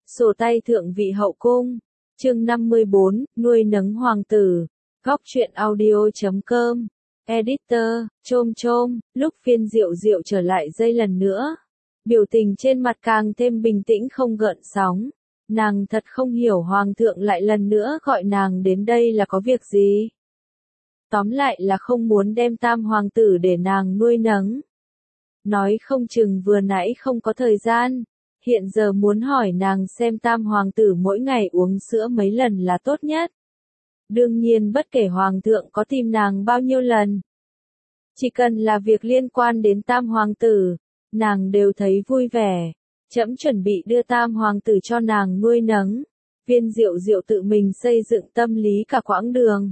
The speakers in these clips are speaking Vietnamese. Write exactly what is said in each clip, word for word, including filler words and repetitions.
Sổ tay thượng vị hậu cung. Chương năm mươi bốn, nuôi nấng hoàng tử. Góc truyện audio chấm com. Editor, chôm chôm, lúc phiên Diệu Diệu trở lại dây lần nữa. Biểu tình trên mặt càng thêm bình tĩnh không gợn sóng. Nàng thật không hiểu hoàng thượng lại lần nữa gọi nàng đến đây là có việc gì. Tóm lại là không muốn đem tam hoàng tử để nàng nuôi nấng. Nói không chừng vừa nãy không có thời gian. Hiện giờ muốn hỏi nàng xem tam hoàng tử mỗi ngày uống sữa mấy lần là tốt nhất. Đương nhiên bất kể hoàng thượng có tìm nàng bao nhiêu lần. Chỉ cần là việc liên quan đến tam hoàng tử, nàng đều thấy vui vẻ. Trẫm chuẩn bị đưa tam hoàng tử cho nàng nuôi nấng. Viên Diệu Diệu tự mình xây dựng tâm lý cả quãng đường.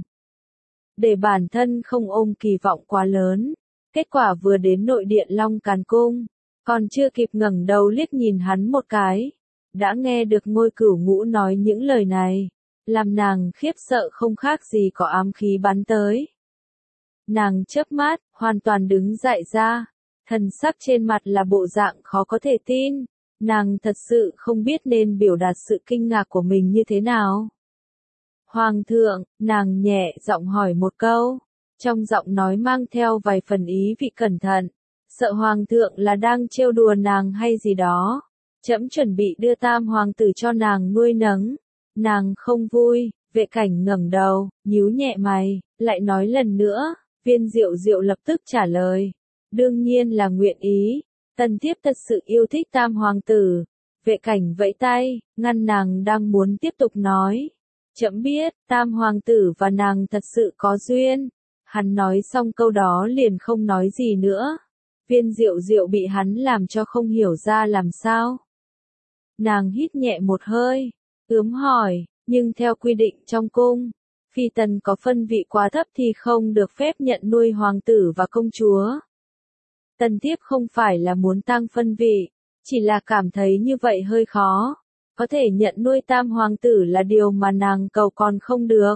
Để bản thân không ôm kỳ vọng quá lớn. Kết quả vừa đến nội điện Long Càn Cung. Còn chưa kịp ngẩng đầu liếc nhìn hắn một cái. Đã nghe được Ngôi Cửu Ngũ nói những lời này. Làm nàng khiếp sợ không khác gì có ám khí bắn tới. Nàng chớp mắt, hoàn toàn đứng dậy ra. Thần sắc trên mặt là bộ dạng khó có thể tin. Nàng thật sự không biết nên biểu đạt sự kinh ngạc của mình như thế nào. Hoàng thượng, nàng nhẹ giọng hỏi một câu. Trong giọng nói mang theo vài phần ý vị cẩn thận. Sợ hoàng thượng là đang trêu đùa nàng hay gì đó. Trẫm chuẩn bị đưa tam hoàng tử cho nàng nuôi nấng. Nàng không vui, Vệ Cảnh ngẩng đầu, nhíu nhẹ mày, lại nói lần nữa. Viên Diệu Diệu lập tức trả lời. Đương nhiên là nguyện ý. Tần Thiếp thật sự yêu thích tam hoàng tử. Vệ Cảnh vẫy tay, ngăn nàng đang muốn tiếp tục nói. Trẫm biết, tam hoàng tử và nàng thật sự có duyên. Hắn nói xong câu đó liền không nói gì nữa. Viên Diệu Diệu bị hắn làm cho không hiểu ra làm sao. Nàng hít nhẹ một hơi, ướm hỏi, nhưng theo quy định trong cung, phi tần có phân vị quá thấp thì không được phép nhận nuôi hoàng tử và công chúa. Tần Thiếp không phải là muốn tăng phân vị, chỉ là cảm thấy như vậy hơi khó. Có thể nhận nuôi tam hoàng tử là điều mà nàng cầu còn không được.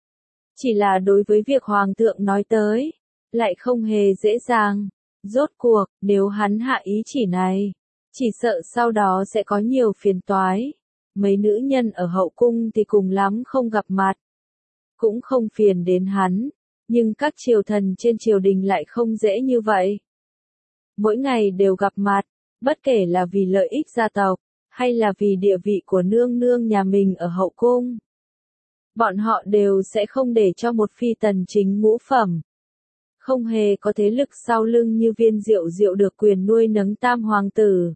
Chỉ là đối với việc hoàng thượng nói tới, lại không hề dễ dàng. Rốt cuộc, nếu hắn hạ ý chỉ này, chỉ sợ sau đó sẽ có nhiều phiền toái. Mấy nữ nhân ở hậu cung thì cùng lắm không gặp mặt. Cũng không phiền đến hắn, nhưng các triều thần trên triều đình lại không dễ như vậy. Mỗi ngày đều gặp mặt, bất kể là vì lợi ích gia tộc, hay là vì địa vị của nương nương nhà mình ở hậu cung. Bọn họ đều sẽ không để cho một phi tần chính ngũ phẩm. Không hề có thế lực sau lưng như Viên Diệu Diệu được quyền nuôi nấng tam hoàng tử.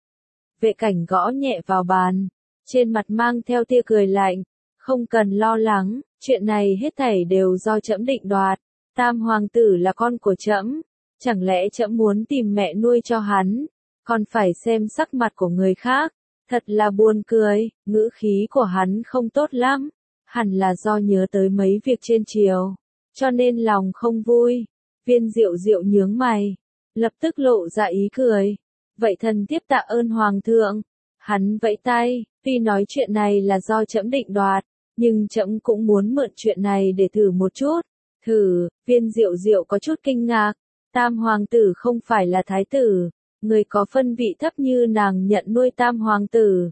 Vệ Cảnh gõ nhẹ vào bàn, trên mặt mang theo tia cười lạnh, không cần lo lắng, chuyện này hết thảy đều do trẫm định đoạt, tam hoàng tử là con của trẫm, chẳng lẽ trẫm muốn tìm mẹ nuôi cho hắn, còn phải xem sắc mặt của người khác, thật là buồn cười, ngữ khí của hắn không tốt lắm, hẳn là do nhớ tới mấy việc trên triều, cho nên lòng không vui. Viên Diệu Diệu nhướng mày, lập tức lộ ra ý cười. Vậy thần tiếp tạ ơn hoàng thượng. Hắn vẫy tay, tuy nói chuyện này là do trẫm định đoạt, nhưng trẫm cũng muốn mượn chuyện này để thử một chút. Thử, Viên Diệu Diệu có chút kinh ngạc. Tam hoàng tử không phải là thái tử, người có phân vị thấp như nàng nhận nuôi tam hoàng tử.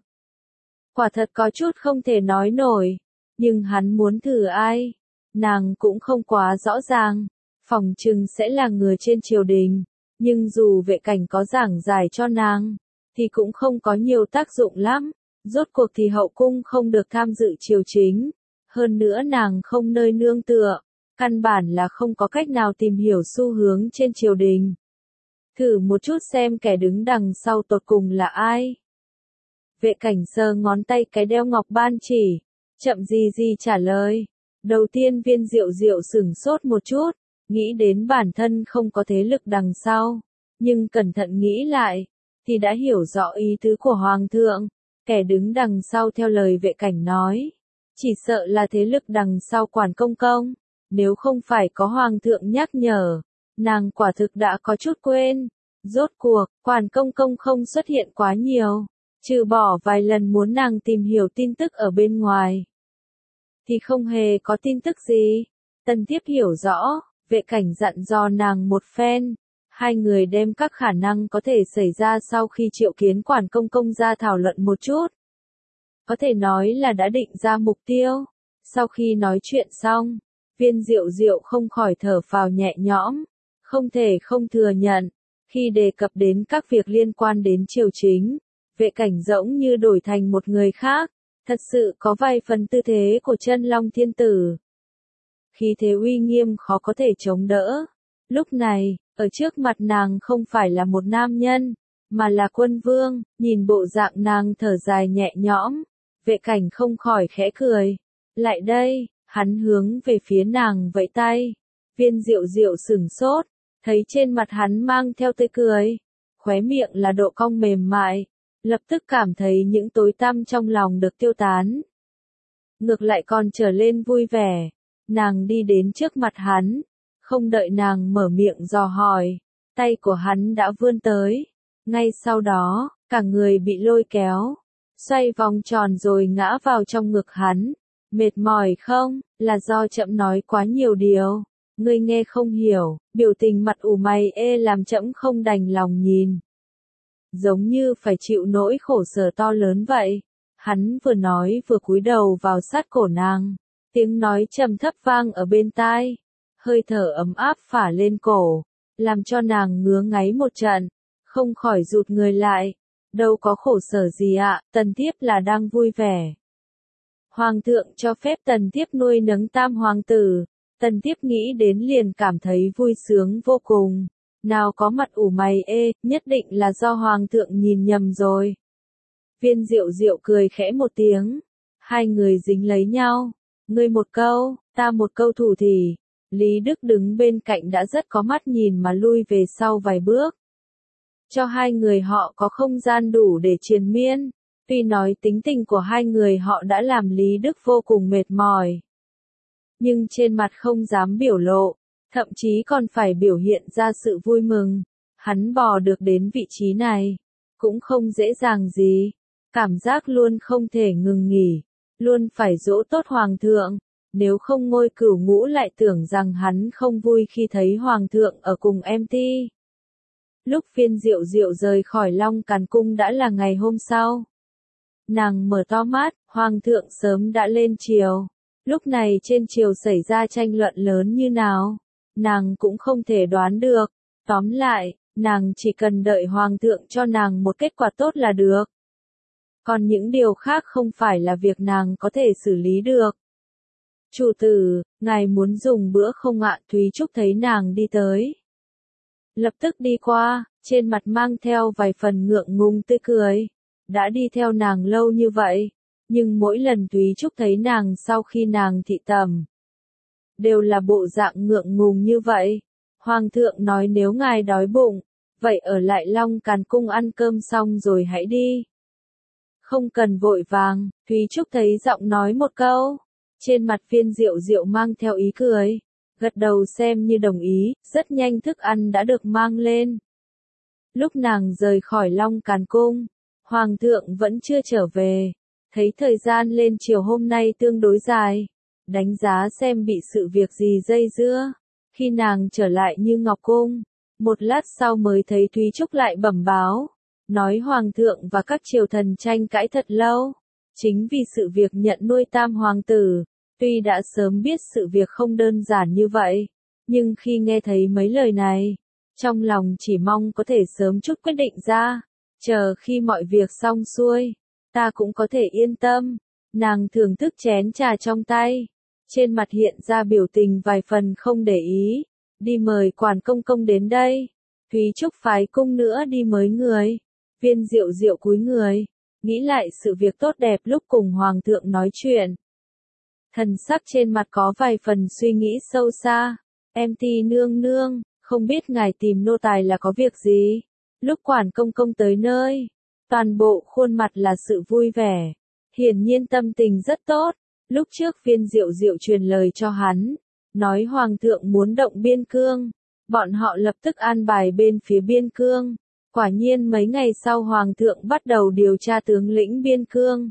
Quả thật có chút không thể nói nổi, nhưng hắn muốn thử ai? Nàng cũng không quá rõ ràng. Phòng chừng sẽ là người trên triều đình, nhưng dù Vệ Cảnh có giảng giải cho nàng, thì cũng không có nhiều tác dụng lắm. Rốt cuộc thì hậu cung không được tham dự triều chính, hơn nữa nàng không nơi nương tựa, căn bản là không có cách nào tìm hiểu xu hướng trên triều đình. Thử một chút xem kẻ đứng đằng sau tột cùng là ai. Vệ Cảnh sờ ngón tay cái đeo ngọc ban chỉ, chậm gì gì trả lời. Đầu tiên Viên Diệu Diệu sửng sốt một chút. Nghĩ đến bản thân không có thế lực đằng sau, nhưng cẩn thận nghĩ lại, thì đã hiểu rõ ý tứ của Hoàng thượng, kẻ đứng đằng sau theo lời Vệ Cảnh nói. Chỉ sợ là thế lực đằng sau Quản Công Công, nếu không phải có Hoàng thượng nhắc nhở, nàng quả thực đã có chút quên. Rốt cuộc, Quản Công Công không xuất hiện quá nhiều, trừ bỏ vài lần muốn nàng tìm hiểu tin tức ở bên ngoài, thì không hề có tin tức gì. Tần Thiếp hiểu rõ. Vệ Cảnh dặn dò nàng một phen, hai người đem các khả năng có thể xảy ra sau khi triệu kiến Quản Công Công ra thảo luận một chút. có thể nói là đã định ra mục tiêu. Sau khi nói chuyện xong, Viên Diệu Diệu không khỏi thở phào nhẹ nhõm, không thể không thừa nhận, khi đề cập đến các việc liên quan đến triều chính, Vệ Cảnh giống như đổi thành một người khác, thật sự có vài phần tư thế của Chân Long Thiên Tử. Khí thế uy nghiêm khó có thể chống đỡ. Lúc này, ở trước mặt nàng không phải là một nam nhân, mà là quân vương, nhìn bộ dạng nàng thở dài nhẹ nhõm, Vệ Cảnh không khỏi khẽ cười. Lại đây, hắn hướng về phía nàng vẫy tay. Viên Diệu Diệu sửng sốt, thấy trên mặt hắn mang theo tươi cười, khóe miệng là độ cong mềm mại, lập tức cảm thấy những tối tăm trong lòng được tiêu tán. Ngược lại còn trở lên vui vẻ, nàng đi đến trước mặt hắn, không đợi nàng mở miệng dò hỏi, tay của hắn đã vươn tới, ngay sau đó, cả người bị lôi kéo, xoay vòng tròn rồi ngã vào trong ngực hắn. Mệt mỏi không, là do chậm nói quá nhiều điều, ngươi nghe không hiểu, biểu tình mặt ủ mày ê làm chậm không đành lòng nhìn. Giống như phải chịu nỗi khổ sở to lớn vậy. Hắn vừa nói vừa cúi đầu vào sát cổ nàng, tiếng nói trầm thấp vang ở bên tai, hơi thở ấm áp phả lên cổ, làm cho nàng ngứa ngáy một trận, không khỏi rụt người lại. Đâu có khổ sở gì ạ, Tần Thiếp là đang vui vẻ. Hoàng thượng cho phép Tần Thiếp nuôi nấng tam hoàng tử, Tần Thiếp nghĩ đến liền cảm thấy vui sướng vô cùng. Nào có mặt ủ mày ê, nhất định là do hoàng thượng nhìn nhầm rồi. Viên Diệu Diệu cười khẽ một tiếng, hai người dính lấy nhau, ngươi một câu, ta một câu thủ thỉ. Lý Đức đứng bên cạnh đã rất có mắt nhìn mà lui về sau vài bước. Cho hai người họ có không gian đủ để triền miên. Tuy nói tính tình của hai người họ đã làm Lý Đức vô cùng mệt mỏi, nhưng trên mặt không dám biểu lộ, thậm chí còn phải biểu hiện ra sự vui mừng. Hắn bò được đến vị trí này, cũng không dễ dàng gì, cảm giác luôn không thể ngừng nghỉ, luôn phải dỗ tốt hoàng thượng, nếu không Ngôi Cửu Ngũ lại tưởng rằng hắn không vui khi thấy hoàng thượng ở cùng em ti. Lúc Viên Diệu Diệu rời khỏi Long Càn Cung đã là ngày hôm sau. Nàng mở to mắt, hoàng thượng sớm đã lên triều. Lúc này trên triều xảy ra tranh luận lớn như nào, nàng cũng không thể đoán được. Tóm lại, nàng chỉ cần đợi hoàng thượng cho nàng một kết quả tốt là được. Còn những điều khác không phải là việc nàng có thể xử lý được. Chủ tử, ngài muốn dùng bữa không ạ? Thúy Trúc thấy nàng đi tới, lập tức đi qua, trên mặt mang theo vài phần ngượng ngùng tươi cười. Đã đi theo nàng lâu như vậy, nhưng mỗi lần Thúy Trúc thấy nàng sau khi nàng thị tẩm, đều là bộ dạng ngượng ngùng như vậy. Hoàng thượng nói nếu ngài đói bụng, vậy ở lại Long Càn Cung ăn cơm xong rồi hãy đi. Không cần vội vàng, Thúy Trúc thấy giọng nói một câu, trên mặt Viên Diệu Diệu mang theo ý cười, gật đầu xem như đồng ý, rất nhanh thức ăn đã được mang lên. Lúc nàng rời khỏi Long Càn Cung, Hoàng thượng vẫn chưa trở về, thấy thời gian lên chiều hôm nay tương đối dài, đánh giá xem bị sự việc gì dây dưa. Khi nàng trở lại Như Ngọc Cung, một lát sau mới thấy Thúy Trúc lại bẩm báo, nói Hoàng thượng và các triều thần tranh cãi thật lâu, chính vì sự việc nhận nuôi tam hoàng tử. Tuy đã sớm biết sự việc không đơn giản như vậy, nhưng khi nghe thấy mấy lời này, trong lòng chỉ mong có thể sớm chút quyết định ra. Chờ khi mọi việc xong xuôi, ta cũng có thể yên tâm. Nàng thưởng thức chén trà trong tay, trên mặt hiện ra biểu tình vài phần không để ý. Đi mời quản công công đến đây. Thúy Trúc phái cung nữa đi mới người. Viên Diệu Diệu cúi người, nghĩ lại sự việc tốt đẹp lúc cùng hoàng thượng nói chuyện. Thần sắc trên mặt có vài phần suy nghĩ sâu xa. Em ti nương nương, không biết ngài tìm nô tài là có việc gì? Lúc quản công công tới nơi, toàn bộ khuôn mặt là sự vui vẻ, hiển nhiên tâm tình rất tốt. Lúc trước Viên Diệu Diệu truyền lời cho hắn, nói hoàng thượng muốn động biên cương, bọn họ lập tức an bài bên phía biên cương. Quả nhiên mấy ngày sau hoàng thượng bắt đầu điều tra tướng lĩnh biên cương.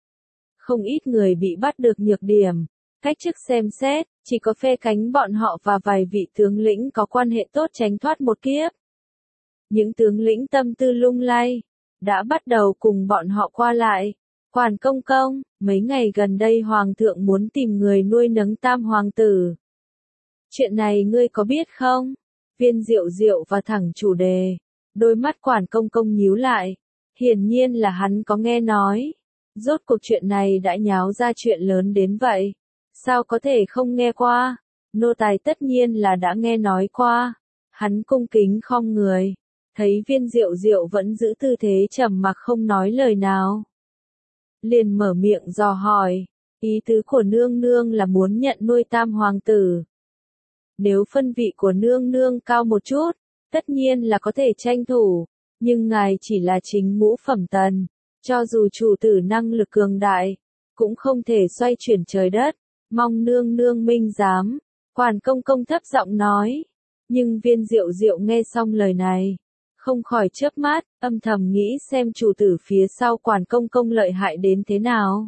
Không ít người bị bắt được nhược điểm, cách chức xem xét, chỉ có phe cánh bọn họ và vài vị tướng lĩnh có quan hệ tốt tránh thoát một kiếp. Những tướng lĩnh tâm tư lung lay, đã bắt đầu cùng bọn họ qua lại, Quản công công, mấy ngày gần đây hoàng thượng muốn tìm người nuôi nấng tam hoàng tử. Chuyện này ngươi có biết không? Viên Diệu Diệu và thẳng chủ đề. Đôi mắt quản công công nhíu lại. Hiển nhiên là hắn có nghe nói. Rốt cuộc chuyện này đã nháo ra chuyện lớn đến vậy. Sao có thể không nghe qua? Nô tài tất nhiên là đã nghe nói qua. Hắn cung kính khom người. Thấy Viên Diệu Diệu vẫn giữ tư thế trầm mặc không nói lời nào. Liền mở miệng dò hỏi. Ý tứ của nương nương là muốn nhận nuôi tam hoàng tử. Nếu phân vị của nương nương cao một chút, tất nhiên là có thể tranh thủ. Nhưng ngài chỉ là chính ngũ phẩm tần. Cho dù chủ tử năng lực cường đại, cũng không thể xoay chuyển trời đất. Mong nương nương minh giám. Quản công công thấp giọng nói. Nhưng Viên Diệu Diệu nghe xong lời này, không khỏi chớp mắt, âm thầm nghĩ xem chủ tử phía sau quản công công lợi hại đến thế nào.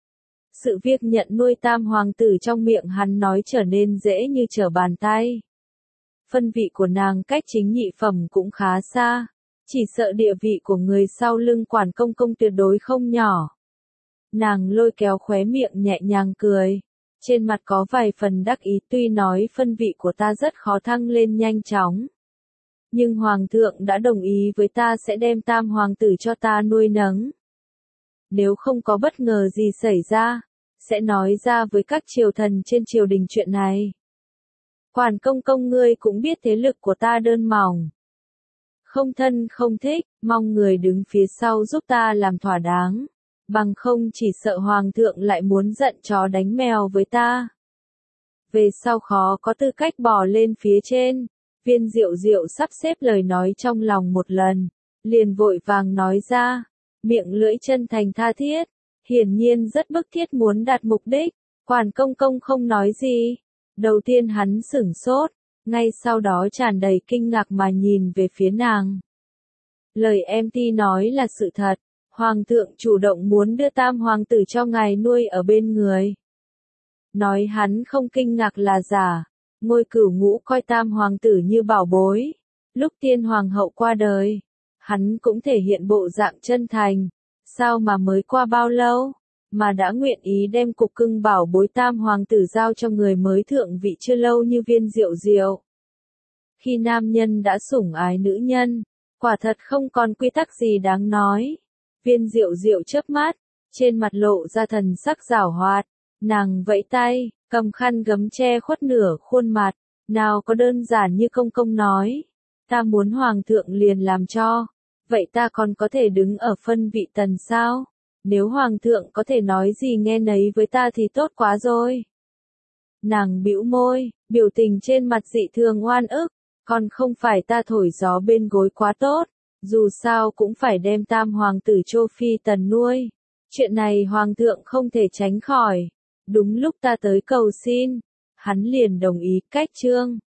Sự việc nhận nuôi tam hoàng tử trong miệng hắn nói trở nên dễ như trở bàn tay. Phân vị của nàng cách chính nhị phẩm cũng khá xa, chỉ sợ địa vị của người sau lưng quản công công tuyệt đối không nhỏ. Nàng lôi kéo khóe miệng nhẹ nhàng cười. Trên mặt có vài phần đắc ý, tuy nói phân vị của ta rất khó thăng lên nhanh chóng. Nhưng hoàng thượng đã đồng ý với ta sẽ đem tam hoàng tử cho ta nuôi nấng. Nếu không có bất ngờ gì xảy ra, sẽ nói ra với các triều thần trên triều đình chuyện này. Quản công công ngươi cũng biết thế lực của ta đơn mỏng. Không thân không thích, mong người đứng phía sau giúp ta làm thỏa đáng. Bằng không chỉ sợ hoàng thượng lại muốn giận chó đánh mèo với ta. Về sau khó có tư cách bò lên phía trên. Viên Diệu Diệu sắp xếp lời nói trong lòng một lần, liền vội vàng nói ra, miệng lưỡi chân thành tha thiết, hiển nhiên rất bức thiết muốn đạt mục đích. Quản công công không nói gì. Đầu tiên hắn sửng sốt, ngay sau đó tràn đầy kinh ngạc mà nhìn về phía nàng. Lời em ti nói là sự thật. Hoàng thượng chủ động muốn đưa tam hoàng tử cho ngài nuôi ở bên người. Nói hắn không kinh ngạc là giả. Ngôi cửu ngũ coi tam hoàng tử như bảo bối. Lúc tiên hoàng hậu qua đời, hắn cũng thể hiện bộ dạng chân thành. Sao mà mới qua bao lâu, mà đã nguyện ý đem cục cưng bảo bối tam hoàng tử giao cho người mới thượng vị chưa lâu như Viên Diệu Diệu. Khi nam nhân đã sủng ái nữ nhân, quả thật không còn quy tắc gì đáng nói. Viên Diệu Diệu chớp mắt, trên mặt lộ ra thần sắc giảo hoạt. Nàng vẫy tay, cầm khăn gấm che khuất nửa khuôn mặt. Nào có đơn giản như công công nói. Ta muốn hoàng thượng liền làm cho. Vậy ta còn có thể đứng ở phân vị tần sao? Nếu hoàng thượng có thể nói gì nghe nấy với ta thì tốt quá rồi. Nàng bĩu môi, biểu tình trên mặt dị thường oan ức. Còn không phải ta thổi gió bên gối quá tốt. Dù sao cũng phải đem tam hoàng tử Châu Phi tần nuôi. Chuyện này hoàng thượng không thể tránh khỏi. Đúng lúc ta tới cầu xin, hắn liền đồng ý cách chương.